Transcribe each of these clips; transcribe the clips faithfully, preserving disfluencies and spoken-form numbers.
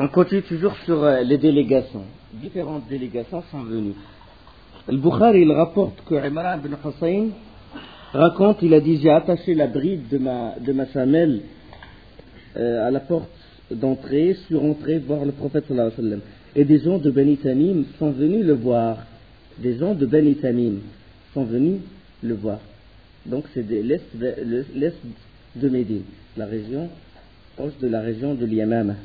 On continue toujours sur les délégations. Différentes délégations sont venues. Le Bukhari il rapporte que Imran ibn Hussein raconte, il a dit j'ai attaché la bride de ma, de ma chamelle euh, à la porte d'entrée, sur entrée voir le prophète sallallahu alayhi wa sallam. Et des gens de Bani Tamim sont venus le voir. Des gens de Bani Tamim sont venus le voir. Donc c'est de l'est, l'est de Médine, la région proche de la région de l'Yamama.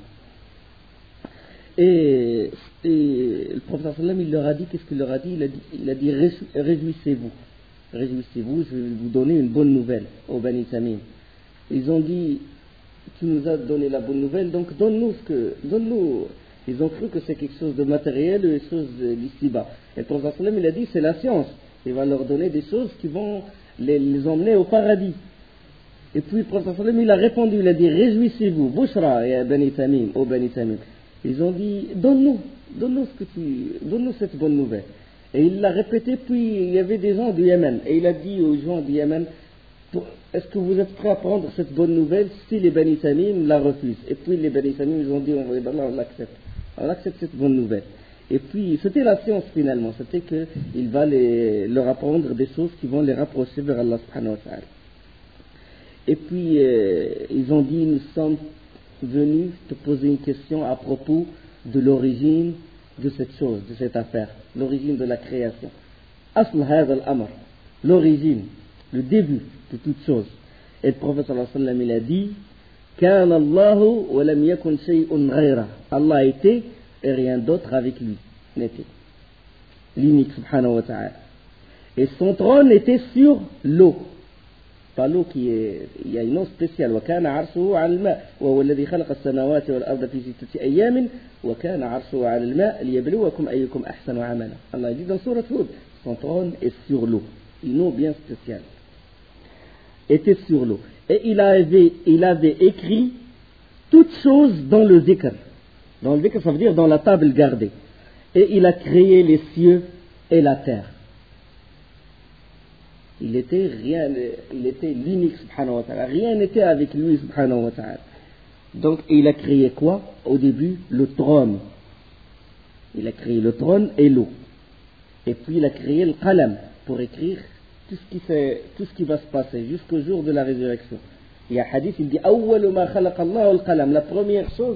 Et, et le prophète sallallahu alayhi wa sallam il leur a dit, qu'est-ce qu'il leur a dit? Il a dit, il a dit réjouissez-vous, réjouissez-vous, je vais vous donner une bonne nouvelle aux Bani Tamim. Ils ont dit, tu nous as donné la bonne nouvelle, donc donne-nous ce que, donne-nous. Ils ont cru que c'est quelque chose de matériel ou quelque chose d'ici-bas. Et le prophète sallallahu alayhi wa sallam il a dit, c'est la science. Il va leur donner des choses qui vont les, les emmener au paradis. Et puis le prophète sallallahu alayhi wa sallam il a répondu, il a dit, réjouissez-vous, Bushra ya Bani Tamim, ô Bani Tamim. Ils ont dit, donne-nous, donne-nous ce que tu, donne-nous cette bonne nouvelle. Et il l'a répété, puis il y avait des gens du Yémen. Et il a dit aux gens du Yémen, est-ce que vous êtes prêts à prendre cette bonne nouvelle si les Bani Tamim la refusent? Et puis les Bani Tamim, ils ont dit, on l'accepte. On accepte cette bonne nouvelle. Et puis, c'était la science finalement. C'était qu'il va les, leur apprendre des choses qui vont les rapprocher vers Allah subhanahu wa ta'ala. Et puis, euh, ils ont dit, nous sommes venus te poser une question à propos de l'origine de cette chose, de cette affaire. L'origine de la création. Asl hadha al-amr. L'origine, le début de toute chose. Et le prophète sallallahu alayhi wa sallam, il a dit, كان الله ولم يكن شيء غيره. Allah était et rien d'autre avec lui n'était. L'unique subhanahu wa ta'ala. Et son trône était sur l'eau. Pas l'eau qui est, il y a une eau spéciale. وكان عرشه على الماء وهو الذي خلق السماوات والأرض في ستة أيام وكان عرشه على الماء ليبلوكم أيكم أحسن عملا. Allah dit dans Sourate Hud, son trône est sur l'eau. Une eau bien spéciale. Était sur l'eau. Et il avait, il avait écrit toutes choses dans le dhikr. Dans le dhikr, ça veut dire dans la table gardée. Et il a créé les cieux et la terre. Il était rien, il était l'unique subhanahu wa ta'ala. Rien n'était avec lui subhanahu wa ta'ala. Donc il a créé quoi? Au début, le trône. Il a créé le trône et l'eau. Et puis il a créé le qalam pour écrire tout ce qui fait, tout ce qui va se passer jusqu'au jour de la résurrection. Il y a un hadith, il dit awwalu ma khalaqa Allah al-qalam, la première chose.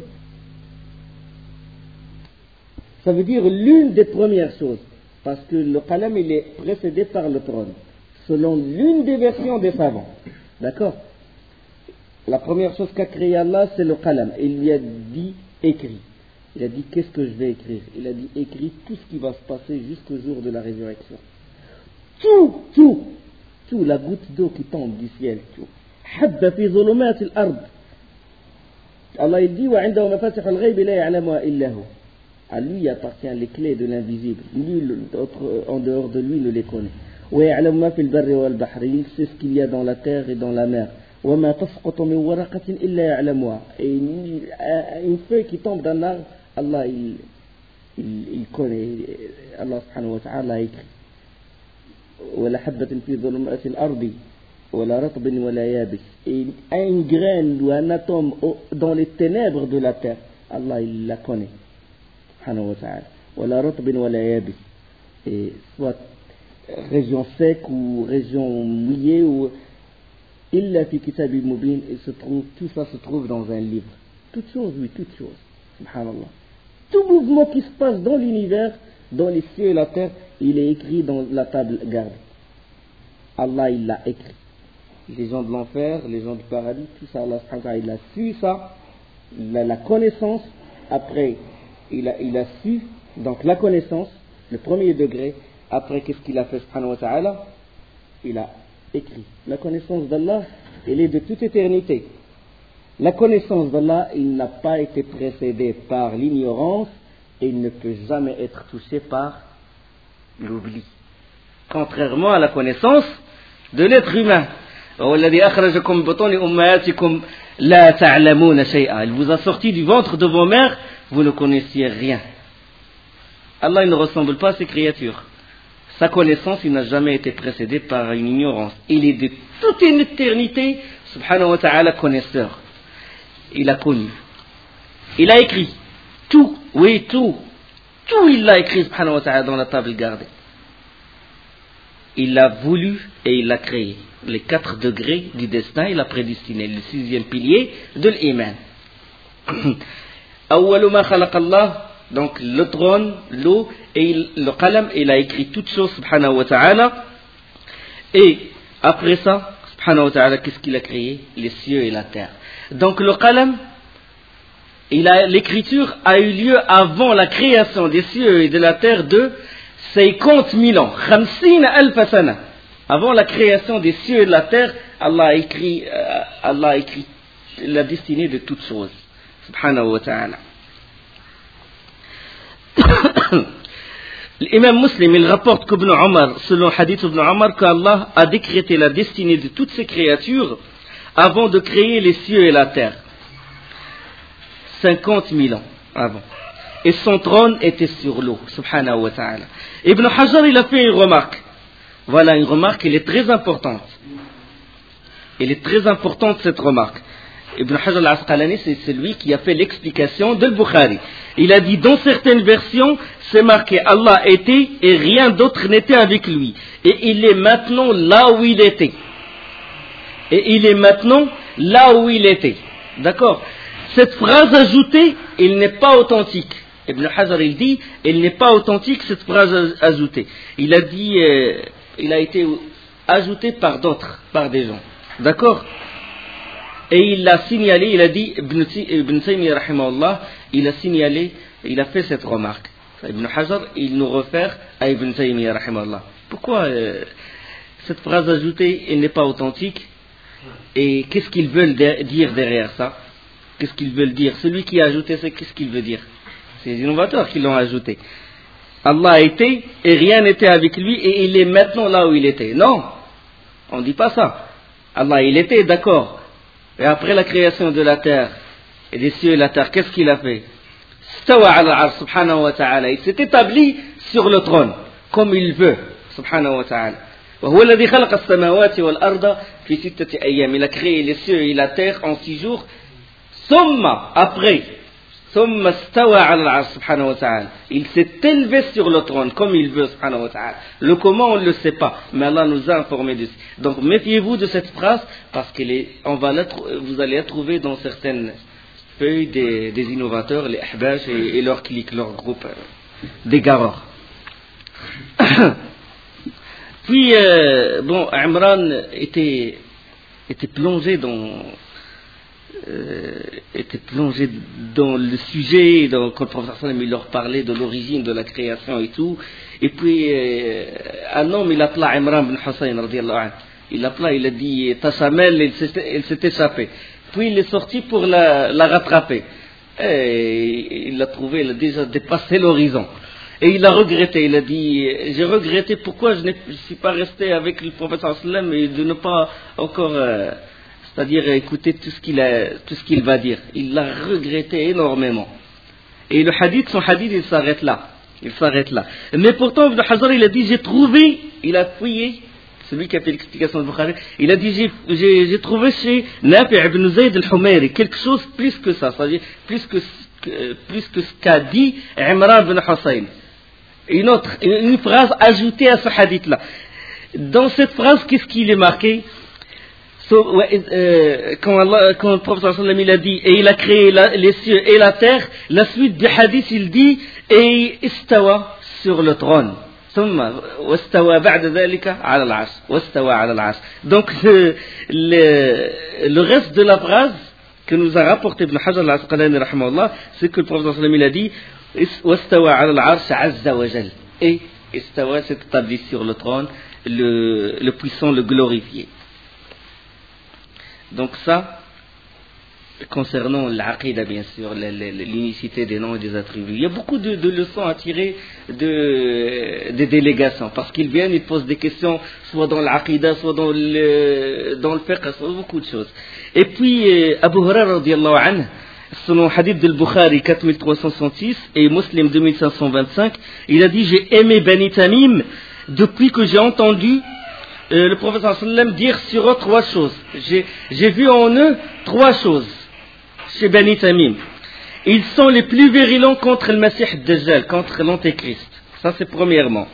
Ça veut dire l'une des premières choses, parce que le qalam il est précédé par le trône, selon l'une des versions des savants. D'accord? La première chose qu'a créé Allah, c'est le qalam. Il lui a dit écrit. Il a dit qu'est-ce que je vais écrire? Il a dit écrit tout ce qui va se passer jusqu'au jour de la résurrection. Tout, tout, tout, la goutte d'eau qui tombe du ciel, tout. حب في ظلمات الأرض. Allah il dit وعنده مفاتيح الغيب لا يعلمها إلا هو. À lui appartient les clés de l'invisible. Lui, l'autre, en dehors de lui, ne les connaît. ويعلم ما في البر والبحر. Il sait ce qu'il y a dans la terre et dans la mer. وما تسقط من ورقة إلا يعلمها. Et une, une feuille qui tombe d'un arbre, Allah il, il, il connaît. Allah subhanahu wa ta'ala a écrit. ولا حبة في ظلمات الأرض ولا رطب ولا يابس. Et une graine ou un atome dans les ténèbres de la terre, Allah il la connaît. Subhanahu wa ta'ala. ولا رطب ولا يابس. Et soit région sec ou région mouillée ou إلا في كتاب مبين. Il se trouve, tout ça se trouve dans un livre. Toute chose, oui, toute chose. Subhanallah. Tout mouvement qui se passe dans l'univers, dans les cieux et la terre, il est écrit dans la table gardée. Allah, il l'a écrit. Les gens de l'enfer, les gens du paradis, tout ça, Allah, il a su ça, il a la connaissance. Après, il a, il a su, donc la connaissance, le premier degré. Après, qu'est-ce qu'il a fait, subhanahu wa ta'ala? Il a écrit. La connaissance d'Allah, elle est de toute éternité. La connaissance d'Allah, il n'a pas été précédé par l'ignorance et il ne peut jamais être touché par l'oubli. Contrairement à la connaissance de l'être humain. Il vous a sorti du ventre de vos mères, vous ne connaissiez rien. Allah il ne ressemble pas à ses créatures. Sa connaissance, il n'a jamais été précédé par une ignorance. Il est de toute une éternité, subhanahu wa ta'ala, connaisseur. Il a connu. Il a écrit. Oui, tout. Tout, il l'a écrit, subhanahu wa ta'ala, dans la table gardée. Il l'a voulu et il l'a créé. Les quatre degrés du destin, il a prédestiné. Le sixième pilier de l'iman. Awwalu ma khalaqa Allah, donc le trône, l'eau et il, le qalam, il a écrit toutes choses, subhanahu wa ta'ala. Et après ça, subhanahu wa ta'ala, qu'est-ce qu'il a créé? Les cieux et la terre. Donc le qalam, il a, l'écriture a eu lieu avant la création des cieux et de la terre de cinquante mille ans. Khamsina alf sana. Avant la création des cieux et de la terre, Allah a écrit, euh, Allah a écrit la destinée de toutes choses. Subhanahu wa ta'ala. L'imam Muslim, il rapporte qu'Ibn Omar, selon le hadith d'Ibn Omar, qu'Allah a décrété la destinée de toutes ces créatures avant de créer les cieux et la terre. cinquante mille ans avant. Et son trône était sur l'eau, subhanahu wa ta'ala. Ibn Hajar, il a fait une remarque. Voilà une remarque, elle est très importante. Elle est très importante, cette remarque. Ibn Hajar al-Asqalani, c'est celui qui a fait l'explication de Bukhari. Il a dit, dans certaines versions, c'est marqué Allah était et rien d'autre n'était avec lui. Et il est maintenant là où il était. Et il est maintenant là où il était. D'accord? Cette phrase ajoutée, elle n'est pas authentique. Ibn Hajar, il dit, elle n'est pas authentique, cette phrase ajoutée. Il a dit, euh, il a été ajouté par d'autres, par des gens. D'accord? Et il l'a signalé, il a dit, Ibn Taymiyyah, rahimahullah, il a signalé, il a fait cette remarque. Ibn Hajar, il nous réfère à Ibn Taymiyyah, rahimahullah. Pourquoi euh, cette phrase ajoutée, elle n'est pas authentique? Et qu'est-ce qu'ils veulent de- dire derrière ça? Qu'est-ce qu'ils veulent dire? Celui qui a ajouté ça, qu'est-ce qu'il veut dire? C'est les innovateurs qui l'ont ajouté. Allah était et rien n'était avec lui et il est maintenant là où il était. Non, on ne dit pas ça. Allah, il était, d'accord. Et après la création de la terre et des cieux et la terre, qu'est-ce qu'il a fait? Stawa ala al-arsh, subhanahu wa ta'ala. Il s'est établi sur le trône, comme il veut, subhanahu wa ta'ala. وهو الذي خلق السماوات والأرض في ستة أيام. Il a créé les cieux et la terre en six jours. ثم, après, ثم استوى على العرش سبحانه وتعالى. Il s'est élevé sur le trône comme il veut, subhanahu wa ta'ala. Le comment, on ne le sait pas, mais Allah nous a informé dessus. Donc méfiez-vous de cette phrase, parce que vous allez la trouver dans certaines feuilles des, des innovateurs, les ahbash et, et leurs clics, leur groupe euh, d'égareurs. Puis, euh, bon, Imran était, était plongé dans... Euh, était plongé dans le sujet, dans, quand le professeur Sallam il leur parlait de l'origine de la création et tout. Et puis euh, un homme il appela Imran bin Hussein radiallahu anhu. Il l'appela, il a dit ta chamelle, elle s'est, elle s'est échappée. Puis il est sorti pour la, la rattraper. Et il l'a trouvé, il a déjà dépassé l'horizon. Et il a regretté, il a dit j'ai regretté pourquoi je ne suis pas resté avec le professeur Sallam et de ne pas encore euh, c'est-à-dire écouter tout ce qu'il a, tout ce qu'il va dire. Il l'a regretté énormément. Et le hadith, son hadith, il s'arrête là. Il s'arrête là. Mais pourtant, Ibn Hajar, il a dit, j'ai trouvé, il a fouillé, celui qui a fait l'explication de Bukhari, il a dit, j'ai, j'ai, j'ai trouvé chez Nafi' ibn Zayd al-Humayri quelque chose plus que ça, c'est-à-dire plus que, plus que ce qu'a dit Imran ibn Hussein. Une autre, une phrase ajoutée à ce hadith-là. Dans cette phrase, qu'est-ce qu'il est marqué? So, euh, quand, Allah, quand le prophète sallam il a dit et il a créé la, les cieux et la terre, la suite du hadith il dit et istawa sur le trône. Donc le, le, le reste de la phrase que nous a rapporté Ibn Hajar al-Asqalani rahimahullah, c'est que le prophète sallam il a dit wastawa ala al-arsh azza wa jal. Et istawa s'est établi sur le trône, le, le puissant, le glorifié. Donc ça, concernant l'aqidah bien sûr, l'unicité des noms et des attributs, il y a beaucoup de, de leçons à tirer de, des délégations, parce qu'ils viennent, ils posent des questions, soit dans l'aqidah, soit dans le, dans le fiqh, soit beaucoup de choses. Et puis, Abu Hurairah radiyallahu anhu, selon le hadith de Bukhari quatre mille trois cent soixante-six et Muslim deux mille cinq cent vingt-cinq, il a dit, j'ai aimé Bani Tamim depuis que j'ai entendu Euh, le prophète sallam dire sur eux trois choses. J'ai, j'ai vu en eux trois choses chez Bani Tamim. ils sont les plus virulents contre le Messie Dajjal, contre l'Antéchrist. Ça, c'est premièrement.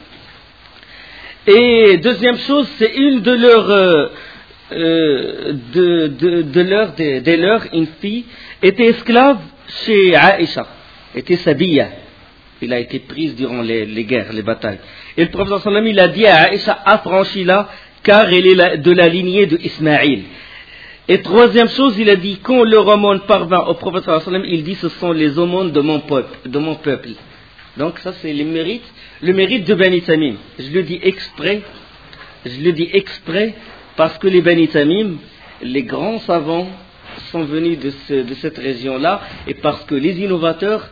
Et deuxième chose, c'est une de leurs, euh, euh, de, de, de leurs, de, de leurs, une fille, était esclave chez Aïcha, était Sabiya. Il a été prise durant les, les guerres, les batailles. Et le prophète sallallahu alayhi wa sallam, il a dit à Aïcha, affranchis-la, car elle est la, de la lignée de Ismaïl. Et troisième chose, il a dit, quand le aumône parvint au prophète sallallahu alayhi wa sallam, il dit, ce sont les aumônes de mon peuple, de mon peuple. Donc ça, c'est les mérites, le mérite de Bani Tamim. Je le dis exprès, je le dis exprès, parce que les Bani Tamim, les grands savants, sont venus de, ce, de cette région-là, et parce que les innovateurs,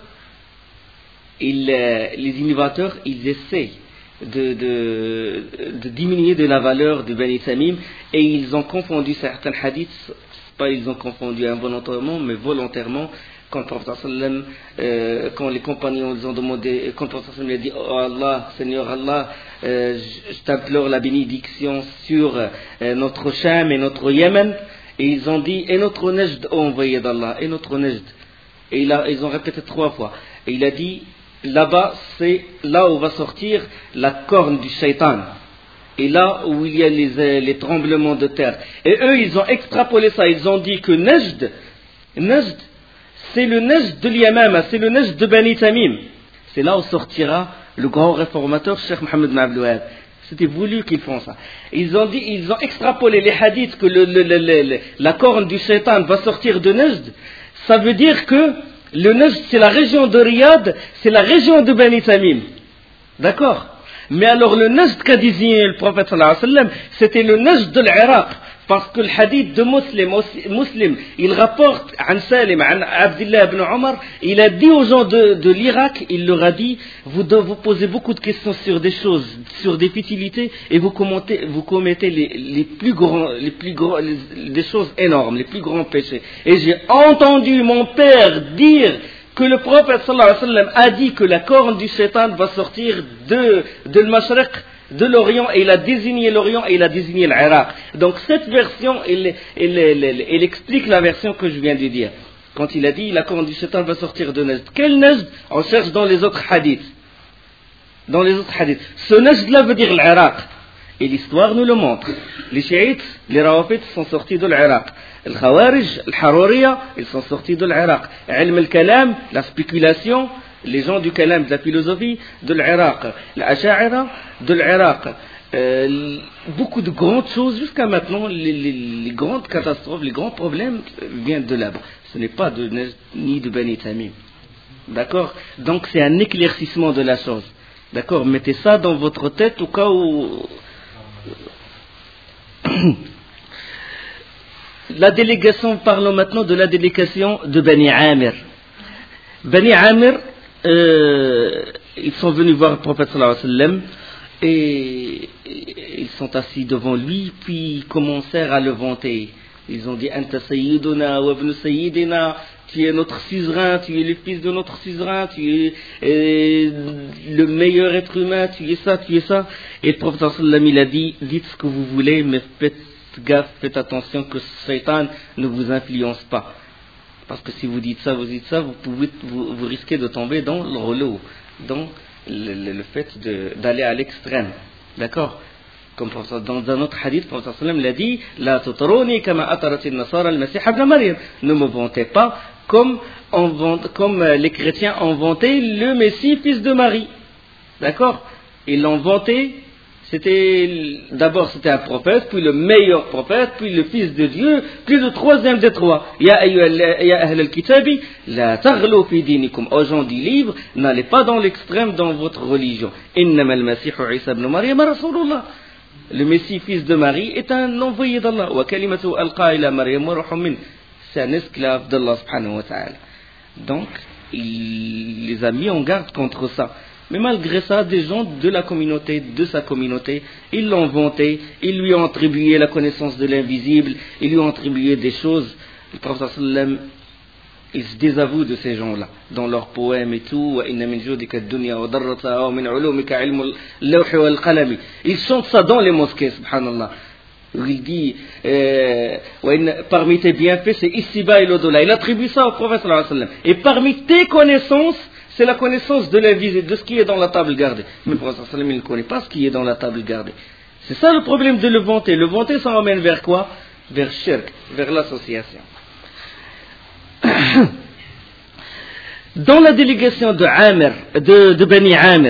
ils, euh, les innovateurs, ils essaient de, de, de diminuer de la valeur de Bani Tamim, et ils ont confondu certains hadiths, pas ils ont confondu involontairement, mais volontairement, quand le prophète sallam, euh, quand les compagnons ils ont demandé, quand le prophète sallam a dit, oh Allah, Seigneur Allah, euh, je, je t'implore la bénédiction sur euh, notre Sham et notre Yémen, et ils ont dit, et notre Najd, oh envoyé d'Allah, et notre Najd. Et il a, ils ont répété trois fois. Et il a dit, là-bas, c'est là où va sortir la corne du shaitan. Et là où il y a les, les tremblements de terre. Et eux, ils ont extrapolé ça. Ils ont dit que Najd, Najd, c'est le Najd de l'Yamama, c'est le Najd de Bani Tamim. C'est là où sortira le grand réformateur, Cheikh Mohammed bin Abdul Wahhab. C'était voulu qu'ils font ça. Ils ont dit, ils ont extrapolé les hadiths que le, le, le, le, la corne du shaitan va sortir de Najd. Ça veut dire que le Najd, c'est la région de Riyad, c'est la région de Bani Tamim. D'accord? Mais alors le Najd qu'a désigné le prophète sallallahu alayhi wa sallam, c'était le Najd de l'Iraq. Parce que le hadith de Muslim, Muslim il rapporte An Salim, An Abdullah ibn Omar, il a dit aux gens de, de l'Irak, il leur a dit, vous, vous posez beaucoup de questions sur des choses, sur des futilités, et vous commettez, vous commettez les, les plus grands, les plus grands, les, des choses énormes, les plus grands péchés. Et j'ai entendu mon père dire que le prophète sallallahu alayhi wa sallam a dit que la corne du shaitan va sortir de, de l'Mashriq, de l'Orient, et il a désigné l'Orient et il a désigné l'Irak. Donc cette version, elle, elle, elle, elle, elle explique la version que je viens de dire. Quand il a dit la corne du shaitan va sortir de Najd. Quel Najd? On cherche dans les autres hadiths. Dans les autres hadiths. Ce Najd-là veut dire l'Irak. Et l'histoire nous le montre. Les chiites, les rawafites sont sortis de l'Irak. Les khawarij, les haruriya, ils sont sortis de l'Irak. Ilm al-kalam, la spéculation, les gens du kalam, de la philosophie, de l'Irak. L'asha'ira, de l'Irak. Euh, beaucoup de grandes choses, jusqu'à maintenant, les, les, les grandes catastrophes, les grands problèmes viennent de là-bas. Ce n'est pas de, ni de Bani Tamim. D'accord? Donc c'est un éclaircissement de la chose. D'accord? Mettez ça dans votre tête au cas où... La délégation, parlons maintenant de la délégation de Bani Amir. Bani Amir, euh, ils sont venus voir le prophète sallallahu alayhi wa sallam et ils sont assis devant lui, puis ils commencèrent à le vanter. Ils ont dit Anta Sayyiduna wa ibn Sayyidina, tu es notre suzerain, tu es le fils de notre suzerain, tu es euh, le meilleur être humain, tu es ça, tu es ça. Et le prophète sallallahu alayhi wa sallam, il a dit, dites ce que vous voulez, mais faites gaffe, faites attention que ce shaitan ne vous influence pas. Parce que si vous dites ça, vous dites ça, vous, pouvez, vous, vous risquez de tomber dans le rouleau, dans le, le, le fait de, d'aller à l'extrême. D'accord? Comme dans un autre hadith, le prophète sallallahu alayhi wa sallam l'a dit, La tutruni kama ataratin nasara al-Masih ibn Maryam. Ne me vantez pas comme, on vante, comme les chrétiens ont vanté le Messie, fils de Marie. D'accord? Ils l'ont vanté. C'était, d'abord c'était un prophète, puis le meilleur prophète, puis le fils de Dieu, puis le troisième des trois. Ya ahl al-kitabi, la taghlu fi dinikum. Aux gens du livre, n'allez pas dans l'extrême dans votre religion. Innama al-Masihu Isa ibn Maryam rasulullah. Le Messie, fils de Marie, est un envoyé d'Allah. Wa kalimatu alqa ila Maryam wa ruhun min. C'est un esclave d'Allah subhanahu wa ta'ala. Donc, il les a mis en garde contre ça. Mais malgré ça, des gens de la communauté, de sa communauté, ils l'ont vanté, ils lui ont attribué la connaissance de l'invisible, ils lui ont attribué des choses. Le prophète sallam, il se désavoue de ces gens-là, dans leurs poèmes et tout. Ils chantent ça dans les mosquées, subhanallah. où il dit euh, parmi tes bienfaits, c'est ici-bas et l'au-delà. Il attribue ça au prophète sallallahu alayhi wa sallam. Et parmi tes connaissances, c'est la connaissance de la visite, de ce qui est dans la table gardée. Mais le prophète sallallahu alayhi wa sallam, il ne connaît pas ce qui est dans la table gardée. C'est ça le problème de le vanter. Le vanter, ça emmène vers quoi? Vers shirk, vers l'association. Dans la délégation de Amir, de, de Bani Amir,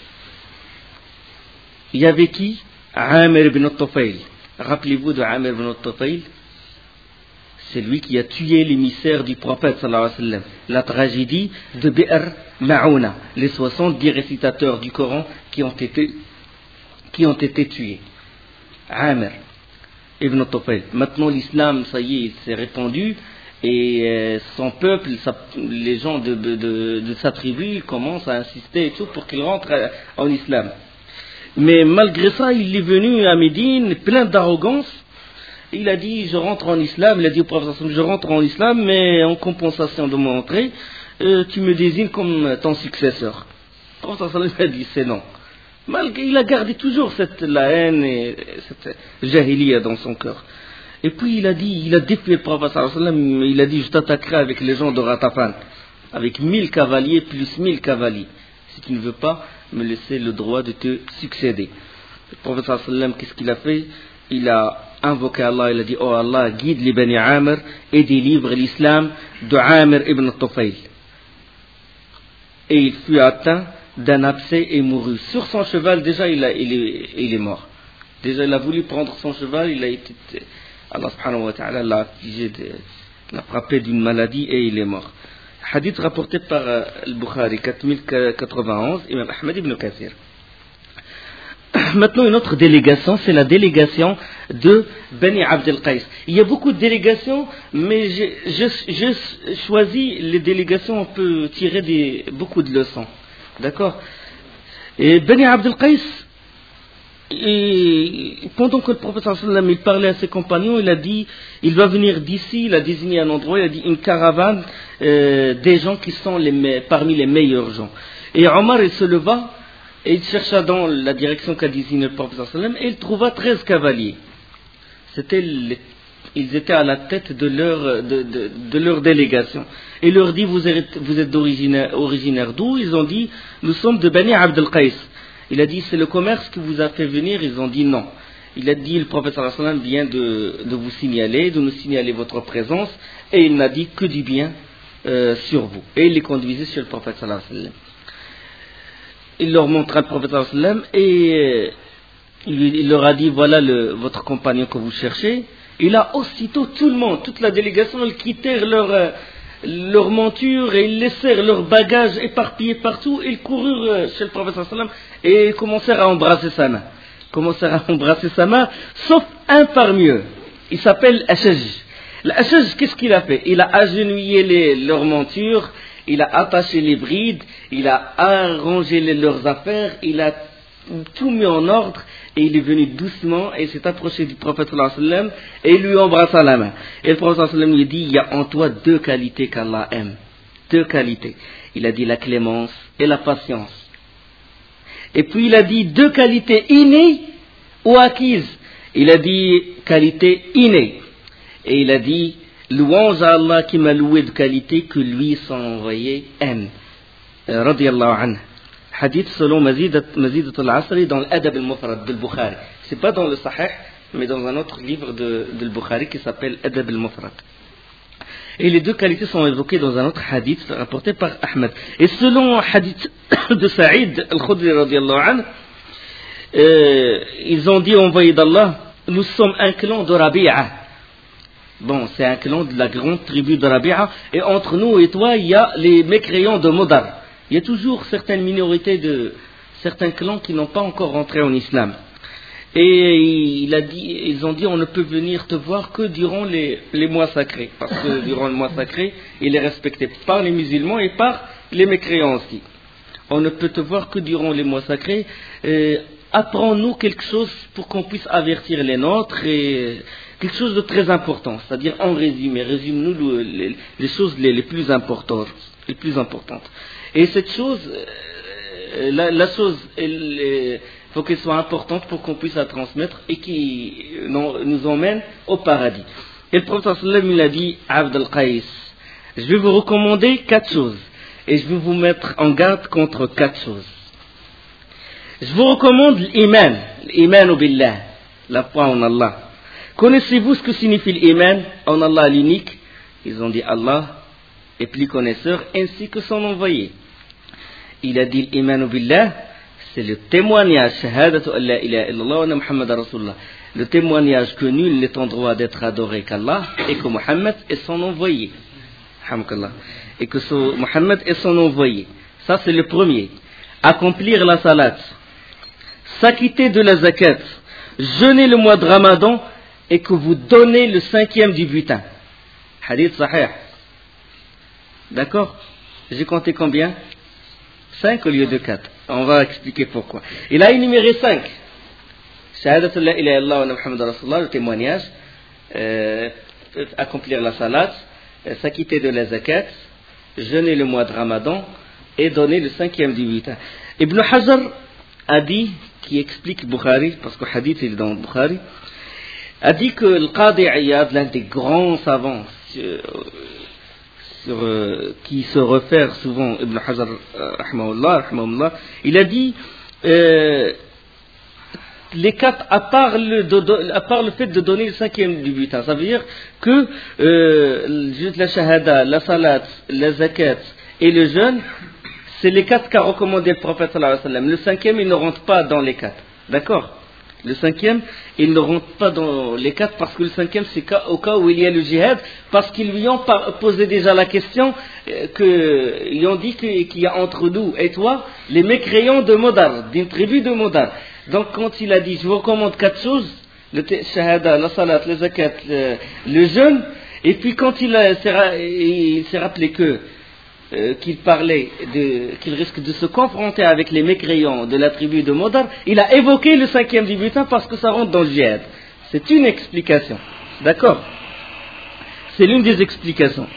il y avait qui? Amir ibn al-Tufayl. Rappelez-vous de Amir ibn al-Tufayl? C'est lui qui a tué l'émissaire du prophète sallallahu alayhi wa sallam. La tragédie de Bi'r Ma'ouna, les soixante-dix récitateurs du Coran qui ont été, qui ont été tués. Amir ibn al-Tufayl. Maintenant l'islam, ça y est, il s'est répandu. Et euh, son peuple, sa, les gens de, de, de, de sa tribu commencent à insister et tout pour qu'il rentre en islam. Mais malgré ça, il est venu à Médine plein d'arrogance. Il a dit, je rentre en islam. Il a dit au prophète, je rentre en islam, mais en compensation de mon entrée, euh, tu me désignes comme ton successeur. Le prophète a dit, c'est non. Malgré, il a gardé toujours cette la haine et cette jahiliya dans son cœur. Et puis il a dit, il a défié le prophète sallallahu alayhi wa sallam, il a dit, je t'attaquerai avec les gens de Ratafan, avec mille cavaliers plus mille cavaliers, si tu ne veux pas me laisser le droit de te succéder. Le prophète sallallahu alayhi wa sallam, qu'est-ce qu'il a fait? Il a invoqué Allah, il a dit, oh Allah, guide les Bani Amir et délivre l'islam de Amir ibn al-Tufayl. Et il fut atteint d'un abcès et mourut. Sur son cheval, déjà il, a, il, est, il est mort. Déjà il a voulu prendre son cheval, il a été... Allah subhanahu wa ta'ala l'a affligé, l'a frappé d'une maladie et il est mort. Hadith rapporté par euh, Al-Bukhari, quatre mille quatre-vingt-onze, Imam Ahmed ibn Kathir. Maintenant, une autre délégation, c'est la délégation de Bani Abd al-Qais. Il y a beaucoup de délégations, mais je, je, je choisis les délégations, on peut tirer des, beaucoup de leçons. D'accord? Et Bani Abd al-Qais, et pendant que le prophète sallallahu alayhi wa sallam il parlait à ses compagnons, il a dit, il va venir d'ici, il a désigné un endroit, il a dit une caravane euh, des gens qui sont les me- parmi les meilleurs gens. Et Omar il se leva et il chercha dans la direction qu'a désigné le prophète sallallahu alayhi wa sallam et il trouva treize cavaliers. C'était les, ils étaient à la tête de leur, de, de, de leur délégation. Et il leur dit, vous êtes, vous êtes d'origine, originaire d'où? Ils ont dit, nous sommes de Bani Abd al-Qais. Il a dit, c'est le commerce qui vous a fait venir? Ils ont dit non. Il a dit, le prophète sallallahu alayhi wa sallam vient de, de vous signaler, de nous signaler votre présence, et il n'a dit que du bien euh, sur vous. Et il les conduisait sur le prophète sallallahu alayhi wa sallam. Il leur montra le prophète sallallahu alayhi wa sallam, et il, il leur a dit, voilà le, votre compagnon que vous cherchez. Et là, aussitôt, tout le monde, toute la délégation, ils quittèrent leur... Euh, leur monture et ils laissèrent leurs bagages éparpillés partout, ils coururent chez le prophète sallallahu alayhi wa sallam et commencèrent à embrasser sa main. Commencèrent à embrasser sa main, sauf un parmi eux. Il s'appelle Ashaj. L'Ashaj, qu'est-ce qu'il a fait? Il a agenouillé les, leurs montures, il a attaché les brides, il a arrangé les, leurs affaires, il a tout mis en ordre et il est venu doucement et s'est approché du prophète sallallahu alayhi wa sallam et il lui embrassa la main. Et le prophète sallallahu alayhi wa sallam lui dit, il y a en toi deux qualités qu'Allah aime. Deux qualités. Il a dit la clémence et la patience. Et puis il a dit deux qualités innées ou acquises. Il a dit qualité innée. Et il a dit, louange à Allah qui m'a loué de qualité que lui, son envoyé, aime. Euh, radiyallahu anhu. Hadith selon Mazidat al-Asri dans l'Adab al-Mufrad de Bukhari. C'est pas dans le Sahih, mais dans un autre livre de, de Bukhari qui s'appelle Adab al-Mufrad. Et les deux qualités sont évoquées dans un autre hadith rapporté par Ahmed. Et selon hadith de Saïd al-Khudri radiyallahu anhu, euh, ils ont dit au envoyé d'Allah, nous sommes un clan de Rabi'a. Bon, c'est un clan de la grande tribu de Rabi'a, et entre nous et toi, il y a les mécréants de Modar. Il y a toujours certaines minorités de certains clans qui n'ont pas encore rentré en islam. Et il a dit, ils ont dit, on ne peut venir te voir que durant les, les mois sacrés. Parce que durant le mois sacré, il est respecté par les musulmans et par les mécréants aussi. On ne peut te voir que durant les mois sacrés. Euh, apprends-nous quelque chose pour qu'on puisse avertir les nôtres et quelque chose de très important. C'est-à-dire, en résumé, résume-nous les, les choses les, les plus importantes, les plus importantes. Et cette chose, euh, la, la chose, elle, faut qu'elle soit importante pour qu'on puisse la transmettre et qui nous emmène au paradis. Et le prophète sallam il a dit, Abd al-Qais, je vais vous recommander quatre choses et je vais vous mettre en garde contre quatre choses. Je vous recommande l'iman, l'iman billah, la foi en Allah. Connaissez-vous ce que signifie l'iman en Allah l'unique? Ils ont dit Allah est plus connaisseur ainsi que son envoyé. Il a dit l'iman billah, c'est le témoignage, shahadatu an la ilaha illallah wa anna Muhammadan rasulullah. Le témoignage que nul n'est en droit d'être adoré qu'Allah et que Muhammad est son envoyé. Et que ce, Muhammad est son envoyé. Ça c'est le premier. Accomplir la salat, s'acquitter de la zakat, jeûner le mois de Ramadan et que vous donnez le cinquième du butin. Hadith sahih. D'accord? J'ai compté combien? Cinq au lieu de quatre. On va expliquer pourquoi. Il a énuméré cinq. Shahadatu la ilaha illallah wa anna Muhammadan rasulullah, le témoignage, euh, accomplir la salat, euh, s'acquitter de la zakat, jeûner le mois de Ramadan et donner le cinquième du butin. Ibn Hajar a dit, qui explique Bukhari, parce que le hadith est dans Bukhari, a dit que le Qadi Iyad, l'un des grands savants sur, sur, euh, qui se réfère souvent Ibn Hajar, euh, rahmahullah, il a dit euh, les quatre, à part, le, de, à part le fait de donner le cinquième du butin, ça veut dire que euh, juste la shahada, la salat, la zakat et le jeûne, c'est les quatre qu'a recommandé le prophète sallallahu alayhi wa sallam. Le cinquième, il ne rentre pas dans les quatre. D'accord? Le cinquième, il ne rentre pas dans les quatre parce que le cinquième, c'est au cas où il y a le djihad, parce qu'ils lui ont posé déjà la question, que, ils ont dit qu'il y a entre nous et toi les mécréants de Modar, d'une tribu de Modar. Donc quand il a dit, je vous recommande quatre choses, le shahada, la salat, le zakat, le, le jeûne, et puis quand il, a, il s'est rappelé que Euh, qu'il parlait de, qu'il risque de se confronter avec les mécréants de la tribu de Modar, il a évoqué le cinquième du butin parce que ça rentre dans le djihad. C'est une explication. D'accord? C'est l'une des explications.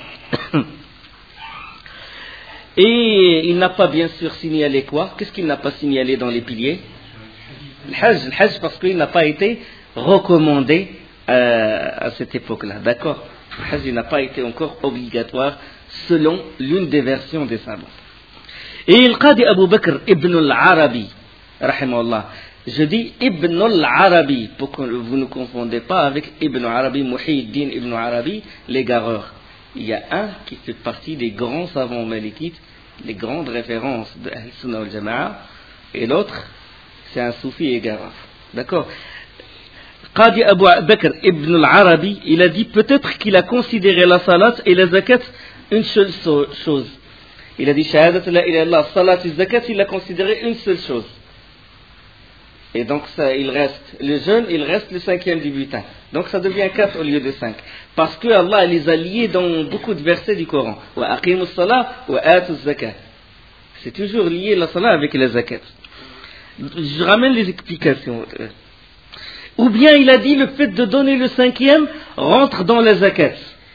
Et il n'a pas bien sûr signalé quoi? Qu'est-ce qu'il n'a pas signalé dans les piliers? Le hajj, le hajj parce qu'il n'a pas été recommandé euh, à cette époque-là. D'accord? Le hajj il n'a pas été encore obligatoire selon l'une des versions des savants. Et le Qadi Abu Bakr ibn al-Arabi, rahimahullah, je dis ibn al-Arabi, pour que vous ne confondez pas avec Ibn Arabi, Muhyiddin ibn Arabi, l'égareur. Il y a un qui fait partie des grands savants malikites, les grandes références de Ahl-Sunnah wal-Jama'a, et l'autre, c'est un soufi égareur. D'accord? Qadi Abu Bakr ibn al-Arabi, il a dit peut-être qu'il a considéré la salat et la zakat une seule chose. Il a dit shahadat la ilaha illallah, salat et zakat, il a considéré une seule chose. Et donc ça, il reste le jeûne, il reste le cinquième du butin. Donc ça devient quatre au lieu de cinq. Parce que Allah les a liés dans beaucoup de versets du Coran. Wa aqimus salat wa atuz zakat. C'est toujours lié la salat avec la zakat. Je ramène les explications. Ou bien il a dit le fait de donner le cinquième rentre dans la zakat.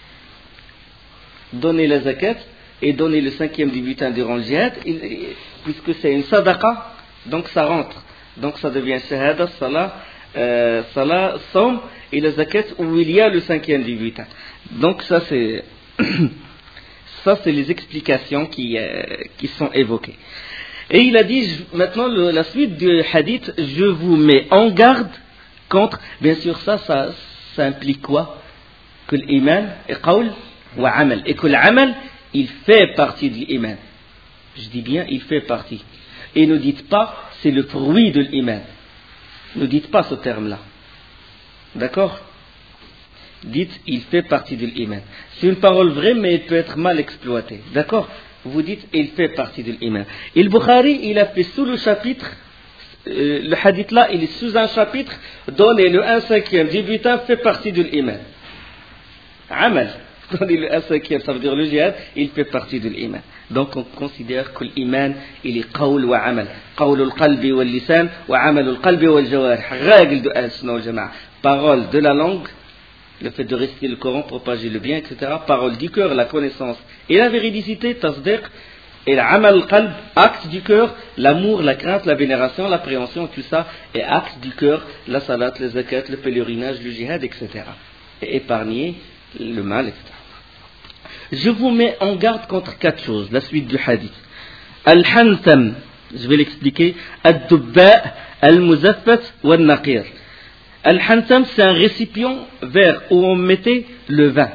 Donner la zakat et donner le cinquième du butin durant le djihad, puisque c'est une sadaqa, donc ça rentre. Donc ça devient shahada, salah, euh, salah, som et la zakat où il y a le cinquième du butin. Donc ça c'est ça c'est les explications qui, euh, qui sont évoquées. Et il a dit maintenant le, la suite du hadith, je vous mets en garde contre, bien sûr ça, ça, ça implique quoi? Que l'iman est qawl wa amal, et que l'amal il fait partie de l'iman. Je dis bien il fait partie. Et ne dites pas c'est le fruit de l'iman. Ne dites pas ce terme-là. D'accord? Dites il fait partie de l'iman. C'est une parole vraie mais elle peut être mal exploitée. D'accord? Vous dites il fait partie de l'iman. Et le Bukhari il a fait sous le chapitre, euh, le hadith là il est sous un chapitre, donner le un cinquième du butin fait partie de l'iman. Amal. Donner le un cinquième, ça veut dire le djihad, il fait partie de l'iman. Donc on considère que l'iman, il est qawl wa amal. Qawl al-qalbi wal lisan wa amal al-qalbi wal jawarih. Règle de Ahl-Sunnah wal Jama'a. Parole de la langue, le fait de réciter le Coran, propager le bien, et cetera. Parole du cœur, la connaissance et la véridicité, tasdiq, Et l'amal al-qalb, acte du cœur, l'amour, la crainte, la vénération, l'appréhension, tout ça, et acte du cœur, la salat, le zakat, le pèlerinage, le jihad, et cetera. Et épargner le mal, et cetera. Je vous mets en garde contre quatre choses, la suite du hadith. Al-hantam, je vais l'expliquer, Ad-dubba, Al-muzaffat, Wal-naqir. Al-hantam, c'est un récipient vert où on mettait le vin.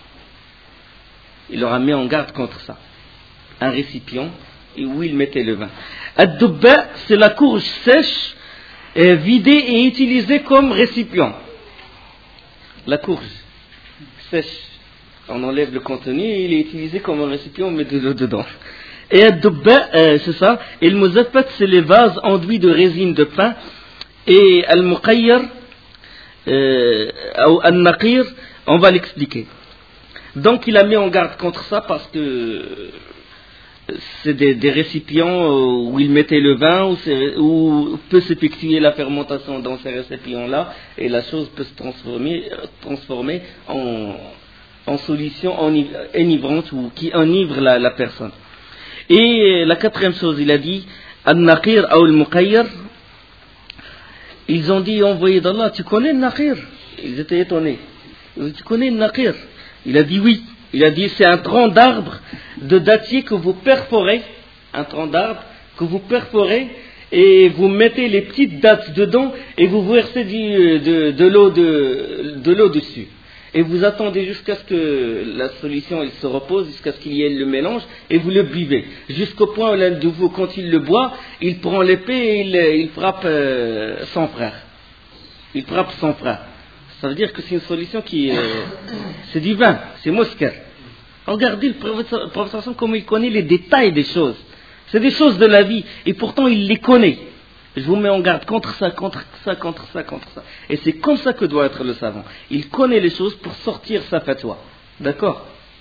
Il leur a mis en garde contre ça. Un récipient et où il mettait le vin. Ad-dubba, c'est la courge sèche, euh, vidée et utilisée comme récipient. La courge sèche, on enlève le contenu et il est utilisé comme un récipient, on met de l'eau dedans. Et ad-dubba, euh, c'est ça. Et le muzaffat, c'est les vases enduits de résine de pain. Et al-muqayyar, euh, ou al-naqir, on va l'expliquer. Donc il a mis en garde contre ça parce que c'est des, des récipients où il mettait le vin, où, où peut s'effectuer la fermentation dans ces récipients-là, et la chose peut se transformer, transformer en, en solution enivrante ou qui enivre la, la personne. Et la quatrième chose, il a dit, Al-Naqir ou Al-Muqayyar, ils ont dit, envoyé d'Allah, tu connais le Naqir? Ils étaient étonnés. Tu connais le Naqir? Il a dit oui. Il a dit c'est un tronc d'arbre de dattier que vous perforez, un tronc d'arbre que vous perforez et vous mettez les petites dattes dedans et vous versez du, de, de, l'eau de, de l'eau dessus. Et vous attendez jusqu'à ce que la solution elle se repose, jusqu'à ce qu'il y ait le mélange et vous le buvez. Jusqu'au point où l'un de vous, quand il le boit, il prend l'épée et il, il frappe euh, son frère. Il frappe son frère. Ça veut dire que c'est une solution qui est... C'est du vin, c'est muskar. Regardez le professeur comment il connaît les détails des choses. C'est des choses de la vie, et pourtant il les connaît. Je vous mets en garde contre ça, contre ça, contre ça, contre ça. Et c'est comme ça que doit être le savant. Il connaît les choses pour sortir sa fatwa. D'accord?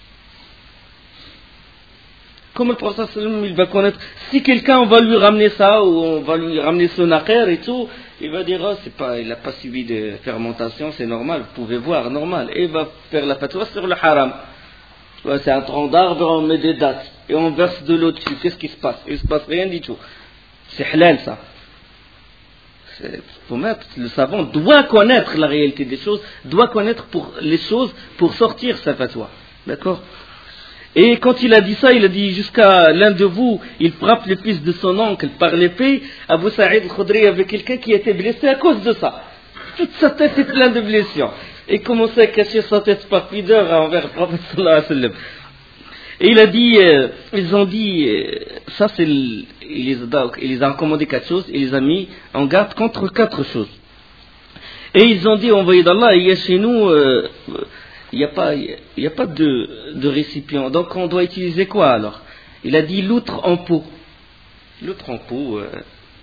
Comme le professeur il va connaître, si quelqu'un on va lui ramener ça, ou on va lui ramener son naqir et tout, il va dire, oh, c'est pas, il n'a pas suivi de fermentation, c'est normal, vous pouvez voir, normal. Et il va faire la fatwa sur le haram. Ouais, c'est un tronc d'arbre, on met des dattes, et on verse de l'eau dessus, qu'est-ce qui se passe? Il ne se passe rien du tout. C'est halal ça. Faut mettre, le savant doit connaître la réalité des choses, doit connaître pour les choses pour sortir sa fatwa. D'accord? Et quand il a dit ça, il a dit jusqu'à l'un de vous, il frappe le fils de son oncle par l'épée. Abu Sa'id al-Khudri avait quelqu'un qui était blessé à cause de ça. Toute sa tête est pleine de blessures. Et commençait à cacher sa tête par pudeur envers le prophète sallallahu alayhi wa sallam. Et il a dit, euh, ils ont dit, euh, ça c'est, le, il, les a, il les a recommandé quatre choses, il les a mis en garde contre quatre choses. Et ils ont dit, envoyé d'Allah, il y a chez nous, euh, il n'y a pas, il y a pas de, de récipient. Donc on doit utiliser quoi alors? Il a dit l'outre en pot. L'outre en pot, euh,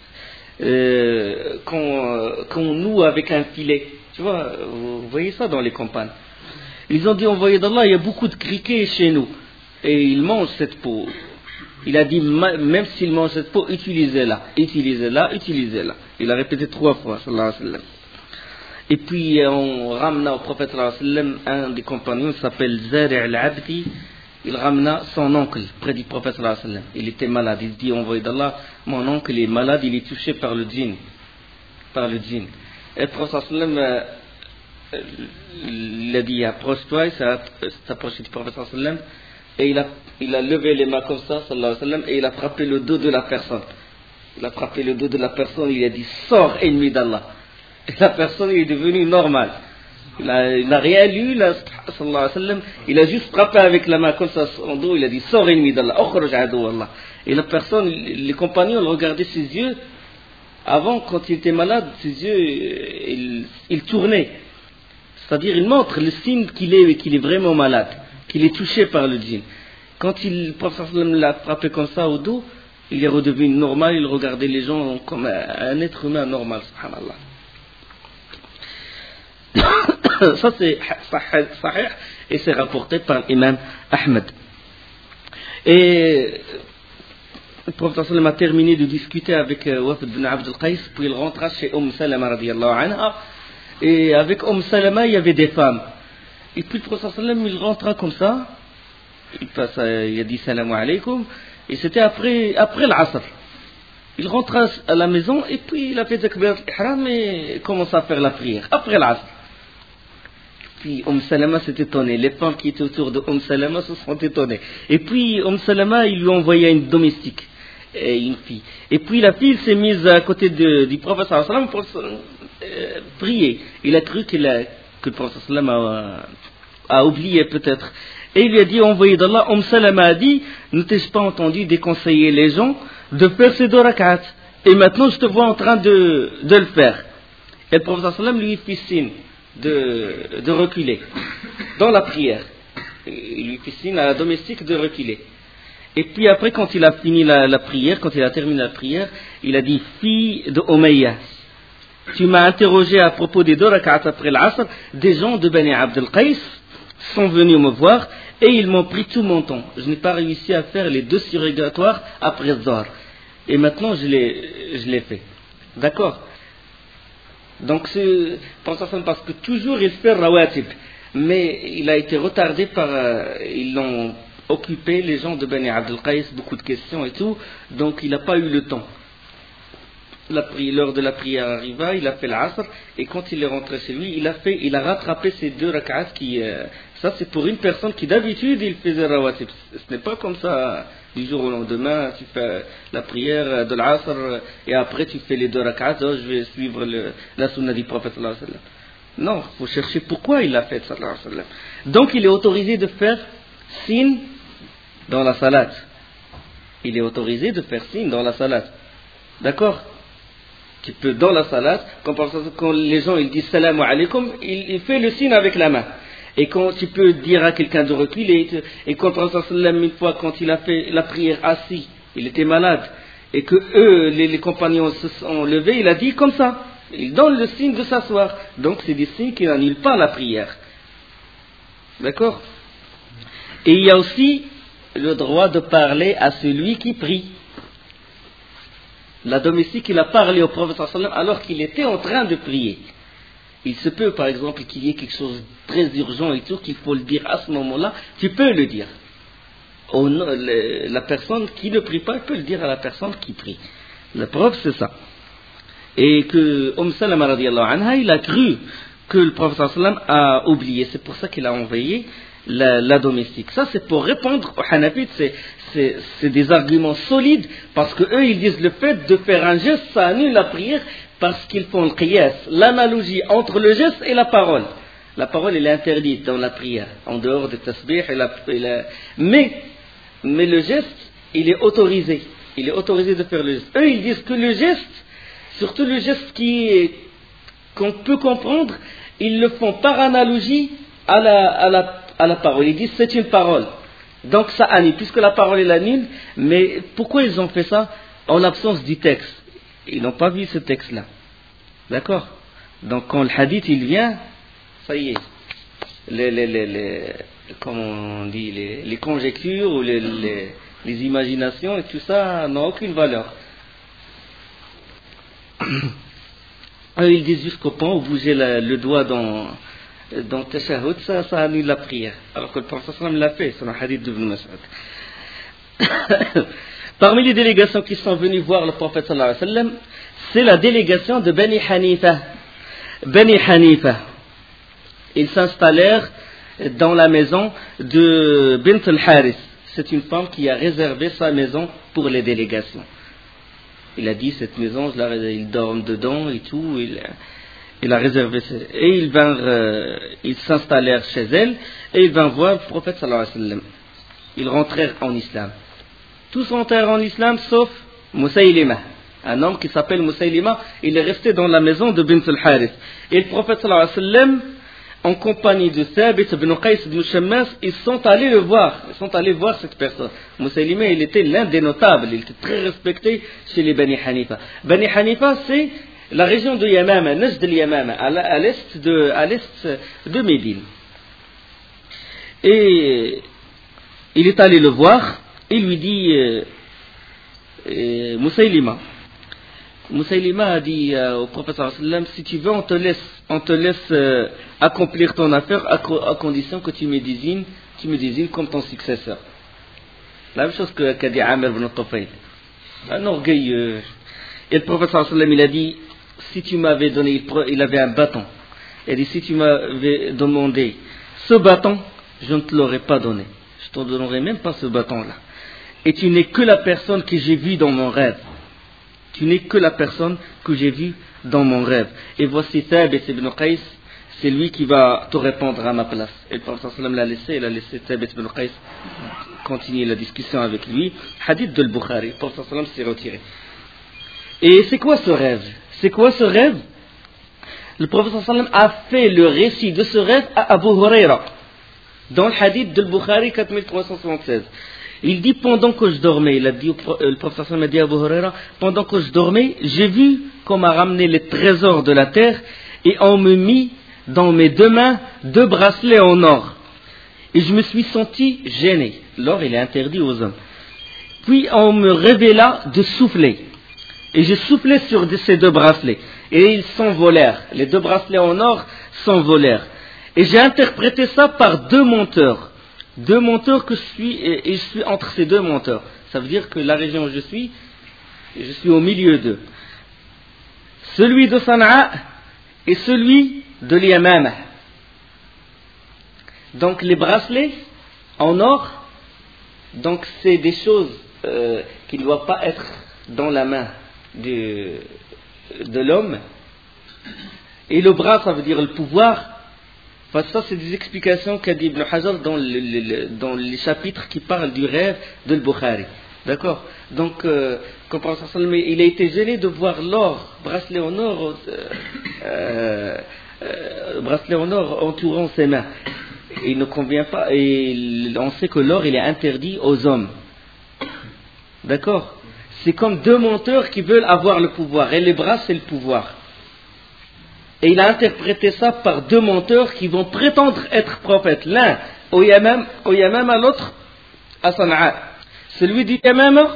euh, qu'on, euh, qu'on noue avec un filet. Tu vois, vous voyez ça dans les campagnes. Ils ont dit, envoyé d'Allah, il y a beaucoup de criquets chez nous. Et ils mangent cette peau. Il a dit, même s'ils mangent cette peau, utilisez-la, utilisez-la, utilisez-la. Il a répété trois fois, sallallahu alayhi wa sallam. Et puis on ramena au prophète sallallahu alayhi wa sallam, un des compagnons s'appelle Zari' al-Abdi. Il ramena son oncle près du prophète sallallahu alayhi wa sallam. Il était malade. Il dit, envoyé d'Allah, mon oncle est malade, il est touché par le djinn. Par le djinn. Et le prophète sallallahu alayhi wa sallam, il a dit, approche-toi, il s'est approché du prophète sallallahu alayhi wa sallam. Et il a, il a levé les mains comme ça, sallallahu alayhi wa sallam, et il a frappé le dos de la personne. Il a frappé le dos de la personne, il a dit, sors ennemi d'Allah. Et la personne est devenue normale. Il n'a il a rien lu, là, sallallahu alayhi wa sallam, il a juste frappé avec la main comme ça son dos, il a dit, sors ennemi d'Allah, ukhruj adu Allah. Et la personne, les compagnons, ils regardaient ses yeux. Avant, quand il était malade, ses yeux, ils il tournaient. C'est-à-dire, il montre le signe qu'il est, qu'il est vraiment malade. Qu'il est touché par le djinn. Quand il, le prophète l'a frappé comme ça au dos, il est redevenu normal, il regardait les gens comme un, un être humain normal, subhanallah. Ça c'est sahih et c'est rapporté par l'imam Ahmed. Et le prophète a terminé de discuter avec Wafd ibn Abd al-Qais, puis il rentra chez Umm Salama radiyallahu anha, et avec Umm Salama il y avait des femmes. Et puis le prophète il rentra comme ça, il, passe, il a dit salam alaykoum, Et c'était après, après l'Asr. Il rentre à la maison et puis il a fait Takbirat al-Ihram et commence à faire la prière, après l'Asr. Puis Umm Salama s'est étonnée, les femmes qui étaient autour de Umm Salama se sont étonnées. Et puis Umm Salama, il lui a envoyé une domestique, et une fille. Et puis la fille s'est mise à côté de, du prophète sallallahu alayhi wa sallam pour euh, prier. Il a cru qu'il a, que le prophète sallallahu alayhi wa sallam a, a oublié peut-être. Et il lui a dit, envoyé d'Allah, Umm Salama a dit, ne t'ai-je pas entendu déconseiller les gens de faire ces deux rak'at? Et maintenant je te vois en train de, de le faire. Et le prophète sallallahu alayhi wa sallam lui fit signe de, de reculer dans la prière. Il lui fit signe à la domestique de reculer. Et puis après, quand il a fini la, la prière, quand il a terminé la prière, il a dit, fille de Umayya, tu m'as interrogé à propos des deux rak'at après l'Asr, des gens de Bani Abd al-Qais sont venus me voir et ils m'ont pris tout mon temps. Je n'ai pas réussi à faire les deux surrogatoires après Zohar. Et maintenant, je l'ai, je l'ai fait. D'accord? Donc, c'est parce que toujours il fait rawatib. Mais il a été retardé par... Euh, ils l'ont occupé, les gens de Bani Abd al-Qais, beaucoup de questions et tout. Donc, il n'a pas eu le temps. La pri- l'heure de la prière arriva, il a fait l'Asr, et quand il est rentré chez lui, il a, fait, il a rattrapé ces deux rak'at qui... Euh, ça, c'est pour une personne qui d'habitude, il faisait rawatib. Ce n'est pas comme ça, du jour au lendemain, tu fais la prière de l'Asr, et après tu fais les deux rak'at, oh, je vais suivre le, la sunna du prophète sallallahu alayhi wa sallam. Non, il faut chercher pourquoi il l'a fait, sallallahu alayhi wa sallam. Donc, il est autorisé de faire signe dans la salat. Il est autorisé de faire signe dans la salat. D'accord? Tu peux, dans la salat, quand, quand les gens ils disent salam alaykum, il, il fait le signe avec la main. Et quand tu peux dire à quelqu'un de reculer, et quand le prophète une fois, quand il a fait la prière assis, il était malade, et que eux, les, les compagnons se sont levés, il a dit comme ça. Il donne le signe de s'asseoir. Donc c'est des signes qui n'annulent pas la prière. D'accord? Et il y a aussi le droit de parler à celui qui prie. La domestique, il a parlé au prophète alors qu'il était en train de prier. Il se peut, par exemple, qu'il y ait quelque chose de très urgent et tout, qu'il faut le dire à ce moment-là, tu peux le dire. Au, le, la personne qui ne prie pas, peut le dire à la personne qui prie. La preuve, c'est ça. Et que Umm Salama radiallahu anha, il a cru que le prophète a oublié. C'est pour ça qu'il a envoyé la, la domestique. Ça, c'est pour répondre aux Hanafites. C'est, c'est, c'est des arguments solides, parce que eux, ils disent le fait de faire un geste, ça annule la prière, parce qu'ils font le qiyas, l'analogie entre le geste et la parole. La parole, elle est interdite dans la prière, en dehors de tasbih et la, et la... Mais, mais le geste, il est autorisé. Il est autorisé de faire le geste. Eux, ils disent que le geste, surtout le geste qui est, qu'on peut comprendre, ils le font par analogie à la, à la, à la parole. Ils disent c'est une parole. Donc ça annule, puisque la parole est annule. Mais pourquoi ils ont fait ça? En l'absence du texte. Ils n'ont pas vu ce texte-là. D'accord? Donc quand le hadith il vient, ça y est. Les, les, les, les, comment on dit, les, les conjectures ou les, les, les imaginations et tout ça n'ont aucune valeur. Eux, ils disent jusqu'au point où bouger la, le doigt dans, dans Tashahhud, ça, ça annule la prière. Alors que le prophète sallallahu alayhi wa sallam l'a fait, c'est un hadith de Ibn Mas'ud. Parmi les délégations qui sont venues voir le prophète sallallahu alayhi wa sallam, c'est la délégation de Bani Hanifa. Bani Hanifa. Ils s'installèrent dans la maison de Bint al-Haris. C'est une femme qui a réservé sa maison pour les délégations. Il a dit, cette maison, je la, ils dorment dedans et tout. Il, il a réservé. Et ils vinrent, euh, ils s'installèrent chez elle et ils vinrent voir le prophète sallallahu alayhi wa sallam. Ils rentrèrent en islam. Tous rentrèrent en islam sauf Musaylima. Un homme qui s'appelle Musaylima, il est resté dans la maison de Bint al-Harith. Et le prophète sallallahu alayhi wa sallam, en compagnie de Thabit ibn Qais ibn Shammas, ils sont allés le voir. Ils sont allés voir cette personne. Musaylima, il était l'un des notables. Il était très respecté chez les Bani Hanifa. Bani Hanifa, c'est la région de Yamama, Najd al-Yamama, à l'est de, à l'est de Médine. Et il est allé le voir. Il lui dit, euh, euh, Musaylima, Musaylima a dit euh, au prophète sallallahu alayhi wa sallam, si tu veux, on te laisse, on te laisse euh, accomplir ton affaire à, à condition que tu me désignes, tu me désignes comme ton successeur. La même chose que qu'a dit Amr ibn Tufayl. Un orgueilleux. Et le prophète sallallahu alayhi wa sallam, il a dit, si tu m'avais donné, il avait un bâton. Il a dit, si tu m'avais demandé ce bâton, je ne te l'aurais pas donné. Je ne te donnerais même pas ce bâton-là. Et tu n'es que la personne que j'ai vue dans mon rêve. Tu n'es que la personne que j'ai vue dans mon rêve. Et voici Thabit ibn Qais, c'est lui qui va te répondre à ma place. Et le prophète sallallahu alayhi wa sallam l'a laissé, il a laissé Thabit ibn Qais continuer la discussion avec lui. Hadith de Bukhari, le prophète sallallahu alayhi wa sallam s'est retiré. Et c'est quoi ce rêve? C'est quoi ce rêve? Le prophète sallallahu alayhi wa sallam a fait le récit de ce rêve à Abu Huraira, dans le hadith de Bukhari quatre mille trois cent soixante-seize. Il dit, pendant que je dormais, il a dit, le prophète sallallahu alayhi wa sallam a dit à Abu Huraira, pendant que je dormais, j'ai vu qu'on m'a ramené les trésors de la terre et on me mit dans mes deux mains deux bracelets en or. Et je me suis senti gêné. L'or, il est interdit aux hommes. Puis on me révéla de souffler. Et j'ai soufflé sur ces deux bracelets. Et ils s'envolèrent. Les deux bracelets en or s'envolèrent. Et j'ai interprété ça par deux monteurs. Deux monteurs que je suis, et je suis entre ces deux monteurs. Ça veut dire que la région où je suis, je suis au milieu d'eux. Celui de Sana'a et celui de l'Yamama. Donc les bracelets en or, donc c'est des choses euh, qui ne doivent pas être dans la main de, de l'homme. Et le bras, ça veut dire le pouvoir. Enfin, ça, c'est des explications qu'a dit Ibn Hajar dans, le, le, dans les chapitres qui parlent du rêve de Bukhari. D'accord? Donc, euh, comme il a été gêné de voir l'or, bracelet en or, euh, euh, bracelet en or entourant ses mains. Il ne convient pas, et on sait que l'or, il est interdit aux hommes. D'accord? C'est comme deux menteurs qui veulent avoir le pouvoir, et les bras, c'est le pouvoir. Et il a interprété ça par deux menteurs qui vont prétendre être prophètes. L'un au Yamam, au Yamama, l'autre à Sana'a. Celui du Yamama,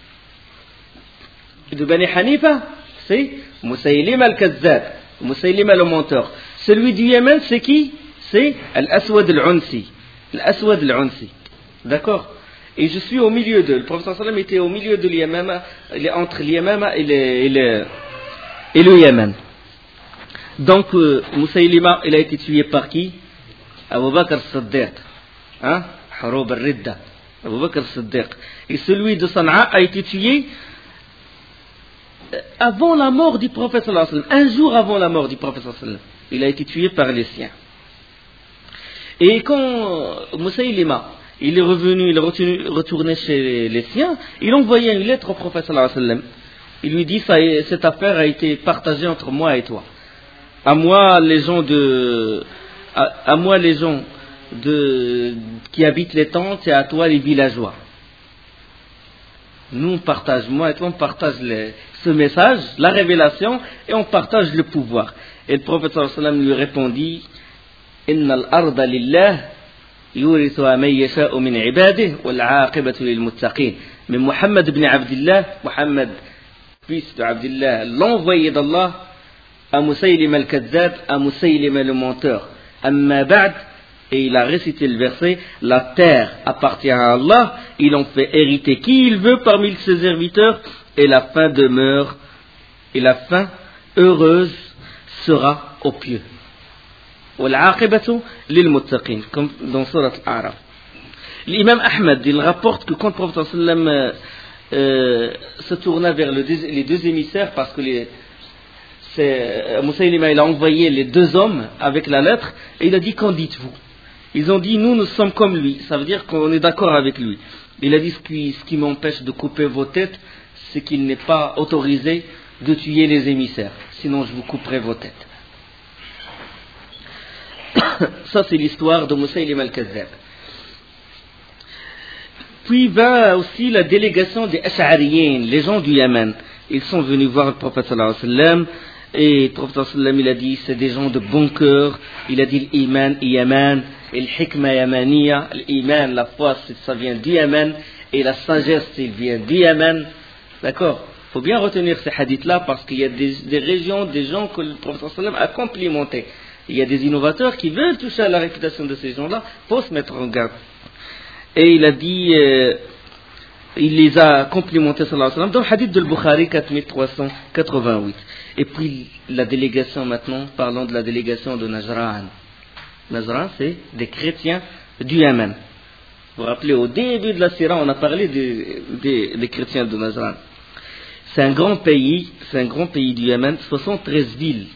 de Bani Hanifa, c'est Musaylim al-Kazzab, Musaylim le menteur. Celui du Yémen, c'est qui? C'est Al-Aswad al-Unsi. Al-Aswad al-Unsi. D'accord? Et je suis au milieu d'eux. Le prophète sallam était au milieu de l'Yamama, entre l'Yamama et le, et le, et le Yémen. Donc, euh, Musaylima, il a été tué par qui? Abu Bakr al-Siddiq. Hein? Haroub al-Ridda. Abu Bakr al-Siddiq. Et celui de Sana'a a été tué avant la mort du prophète sallallahu alayhi wa sallam. Un jour avant la mort du prophète sallallahu alayhi wa sallam. Il a été tué par les siens. Et quand Musaylima, il est revenu, il est retourné, retourné chez les siens, il a envoyé une lettre au prophète sallallahu alayhi wa sallam. Il lui dit, ça, cette affaire a été partagée entre moi et toi. À moi, les gens de, à, à moi, les gens de, qui habitent les tentes, et à toi, les villageois. Nous, on partage, moi et toi, on partage les, ce message, la révélation, et on partage le pouvoir. Et le prophète sallallahu alayhi wa sallam lui répondit, Inna al-arda lillah, yurithuha man yasha'u min ibadihi, wal 'aqibatu lil muttaqin. Mais Muhammad ibn Abdillah, Muhammad, fils de Abdillah, l'envoyé d'Allah, à Musaylim al-Kazzab, à Musaylim le menteur. Amma ba'd, et il a récité le verset, la terre appartient à Allah, il en fait hériter qui il veut parmi ses serviteurs, et la fin demeure, et la fin heureuse sera aux pieux. Wal-aqibatu lil muttaqin, comme dans Surat Al-A'raf. L'imam Ahmad, il rapporte que quand le prophète sallam euh, euh, se tourna vers le deux, les deux émissaires, parce que les Musaylima, il a envoyé les deux hommes avec la lettre, et il a dit, qu'en dites-vous? Ils ont dit, nous, nous sommes comme lui. Ça veut dire qu'on est d'accord avec lui. Il a dit, ce qui, ce qui m'empêche de couper vos têtes, c'est qu'il n'est pas autorisé de tuer les émissaires. Sinon, je vous couperai vos têtes. Ça, c'est l'histoire de Musaylim al-Kazzab. Puis va aussi la délégation des Ash'ariyin, les gens du Yémen. Ils sont venus voir le prophète sallallahu alayhi wa sallam. Et le prophète sallallahu alayhi wa sallam, il a dit, c'est des gens de bon cœur. Il a dit l'iman, Yaman, et le hikma yamaniya. L'iman, la foi, ça vient du Yémen. Et la sagesse, il vient du Yémen. D'accord? Il faut bien retenir ces hadiths-là parce qu'il y a des, des régions, des gens que le prophète sallallahu alayhi wa sallam a complimentés. Il y a des innovateurs qui veulent toucher à la réputation de ces gens-là. Il faut se mettre en garde. Et il a dit, euh, il les a complimentés, sallallahu alayhi wa sallam, dans le hadith de Bukhari quatre mille trois cent quatre-vingt-huit. Et puis la délégation maintenant, parlons de la délégation de Najran. Najran, c'est des chrétiens du Yémen. Vous vous rappelez, au début de la Sira, on a parlé des, des, des chrétiens de Najran. C'est un grand pays, c'est un grand pays du Yémen, soixante-treize villes.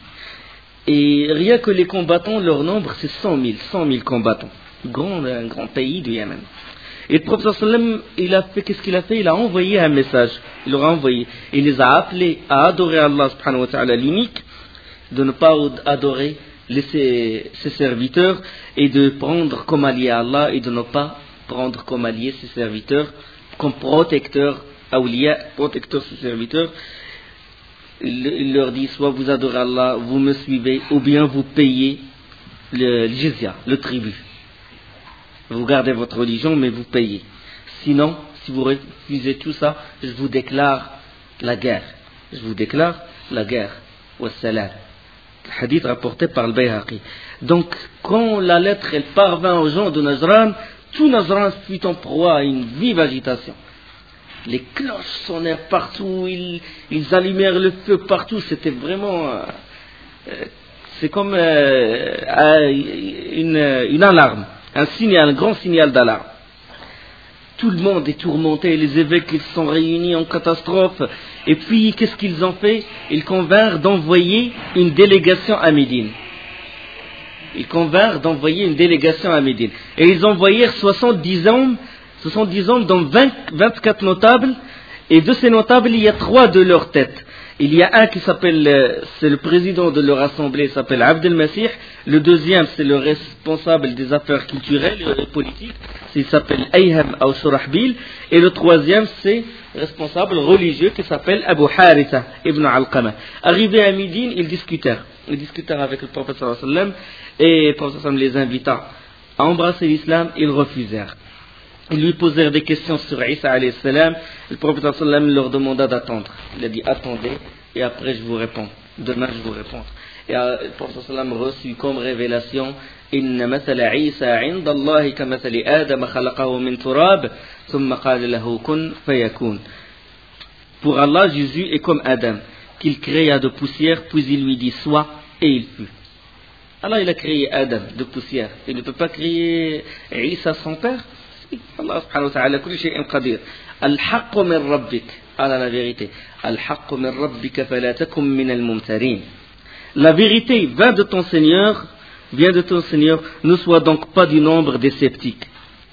Et rien que les combattants, leur nombre, c'est cent mille, cent mille combattants. Grand, un grand pays du Yémen. Et le prophète sallam, il a fait, qu'est-ce qu'il a fait? Il a envoyé un message. Il leur a envoyé. Il les a appelés à adorer Allah subhanahu wa ta'ala l'unique, de ne pas adorer les, ses, ses serviteurs, et de prendre comme allié à Allah, et de ne pas prendre comme allié ses serviteurs, comme protecteurs, awliya, protecteurs ses serviteurs. Il, il leur dit, soit vous adorez Allah, vous me suivez, ou bien vous payez le, le jizya, le tribut. Vous gardez votre religion, mais vous payez. Sinon, si vous refusez tout ça, je vous déclare la guerre. Je vous déclare la guerre. Wassalam. Hadith rapporté par le Bayhaqi. Donc, quand la lettre elle parvint aux gens de Najran, tout Najran fut en proie à une vive agitation. Les cloches sonnèrent partout, ils, ils allumèrent le feu partout. C'était vraiment... Euh, euh, c'est comme euh, une, une alarme. Un signal, un grand signal d'alarme. Tout le monde est tourmenté, les évêques ils sont réunis en catastrophe. Et puis, qu'est-ce qu'ils ont fait? Ils convinrent d'envoyer une délégation à Médine. Ils convinrent d'envoyer une délégation à Médine. Et ils envoyèrent soixante-dix hommes, soixante-dix hommes dont vingt, vingt-quatre notables. Et de ces notables, il y a trois de leur tête. Il y a un qui s'appelle, c'est le président de leur assemblée, il s'appelle Abd el-Masih. Le deuxième, c'est le responsable des affaires culturelles et politiques, il s'appelle Ayham ou Shurahbil. Et le troisième, c'est le responsable religieux qui s'appelle Abu Haritha ibn Alqama. Arrivés à Médine, ils discutèrent. Ils discutèrent avec le prophète sallallahu alayhi wa sallam, et le prophète sallallahu alayhi wa sallam les invita à embrasser l'islam. Ils refusèrent. Ils lui posèrent des questions sur Isa alayhi salam. Le prophète sallallahu alayhi wa sallam leur demanda d'attendre. Il a dit attendez et après je vous réponds. Demain je vous réponds. Et le prophète sallallahu alayhi wa sallam reçut comme révélation Inna mathala Isa 'inda Allah kamathali Adam khalaqahu min turab thumma qala lahu kun fayakun. Pour Allah, Jésus est comme Adam, qu'il créa de poussière, puis il lui dit sois et il fut. Allah il a créé Adam de poussière. Il ne peut pas créer Isa son père. Allah subhanahu wa ta'ala kulli shay'in qadir. Al-haqqu min rabbik. Allah la vérité. Al-haqqu min rabbika fala takum min al-mumtarin. La vérité vient de ton Seigneur, vient de ton Seigneur, ne sois donc pas du nombre des sceptiques.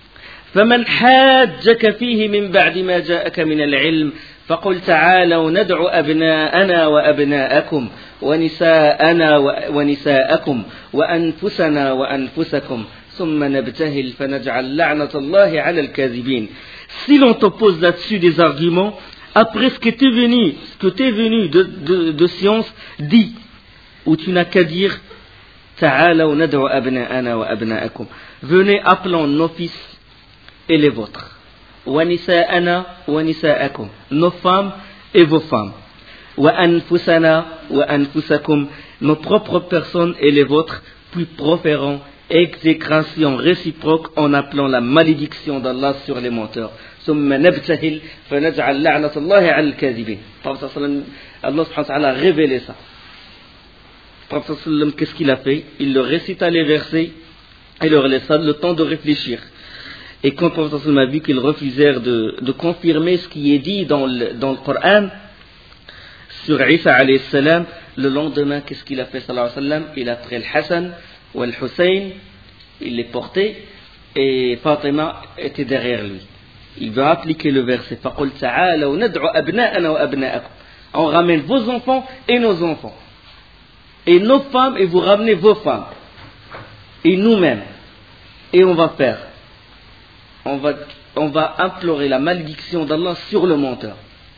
فمن حاجك فيه من بعد ما جاءك من العلم فقل تعالوا ندعو أبناءنا وأبناءكم ونساءنا ونساءكم وأنفسنا وأنفسكم ثم نبتهل فنجعل لعنة الله على الكاذبين. Si l'on t'oppose là-dessus des arguments, après ce que t'es venu, ce que t'es venu de, de, de science, dis, ou tu n'as qu'à dire, ta'alaw nad'u abna'ana wa abna'akum. Venez, appelons nos fils et les vôtres. Wa nisa'ana wa nisa'akum. Nos femmes et vos femmes. Wa anfusana wa anfusakum. Nos propres personnes et les vôtres, puis proférons exécration réciproque en appelant la malédiction d'Allah sur les menteurs. ثم نبتهل فنجعل لعنة الله على الكاذبين. Allah subhanahu wa ta'ala a révélé ça. Le prophète sallam, qu'est-ce qu'il a fait? Il leur récita les versets et leur laissa le temps de réfléchir. Et quand le prophète sallam a vu qu'ils refusèrent de, de confirmer ce qui est dit dans le, dans le Coran sur Isa alayhi salam, le lendemain, qu'est-ce qu'il a fait sallallahu alayhi wa sallam? Il a pris le Hassan ou le Hussein, il les portait et Fatima était derrière lui. Il va appliquer le verset فَقُلْ تَعَالَوْا نَدْعُ أَبْنَاءَنَا وَأَبْنَاءَكُمْ. On ramène vos enfants et nos enfants. Et nos femmes, et vous ramenez vos femmes. Et nous-mêmes. Et on va faire. On va, on va implorer la malédiction d'Allah sur le menteur.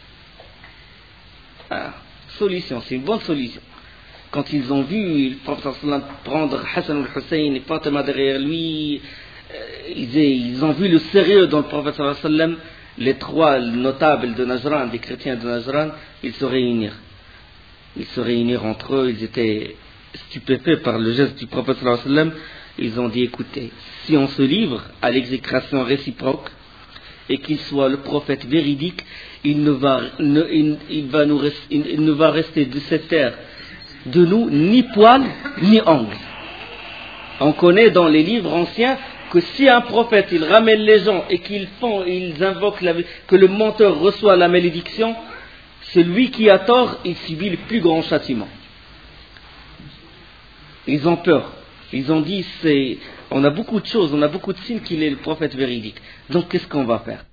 Ah, solution, c'est une bonne solution. Quand ils ont vu le prophète prendre Hassan ou Hussein et Fatima derrière lui, Ils, ils ont vu le sérieux dans le prophète sallallahu alayhi wa sallam. Les trois notables de Najran, des chrétiens de Najran, ils se réunirent. Ils se réunirent entre eux, ils étaient stupéfaits par le geste du prophète sallallahu alayhi wa sallam. Ils ont dit, écoutez, si on se livre à l'exécration réciproque et qu'il soit le prophète véridique, il ne va, ne, il, il va nous rest, il, il ne va rester de cette terre de nous ni poil ni ongle. On connaît dans les livres anciens que si un prophète il ramène les gens et qu'ils font, ils invoquent la, que le menteur reçoit la malédiction, celui qui a tort, il subit le plus grand châtiment. Ils ont peur. Ils ont dit, c'est, on a beaucoup de choses, on a beaucoup de signes qu'il est le prophète véridique. Donc qu'est-ce qu'on va faire?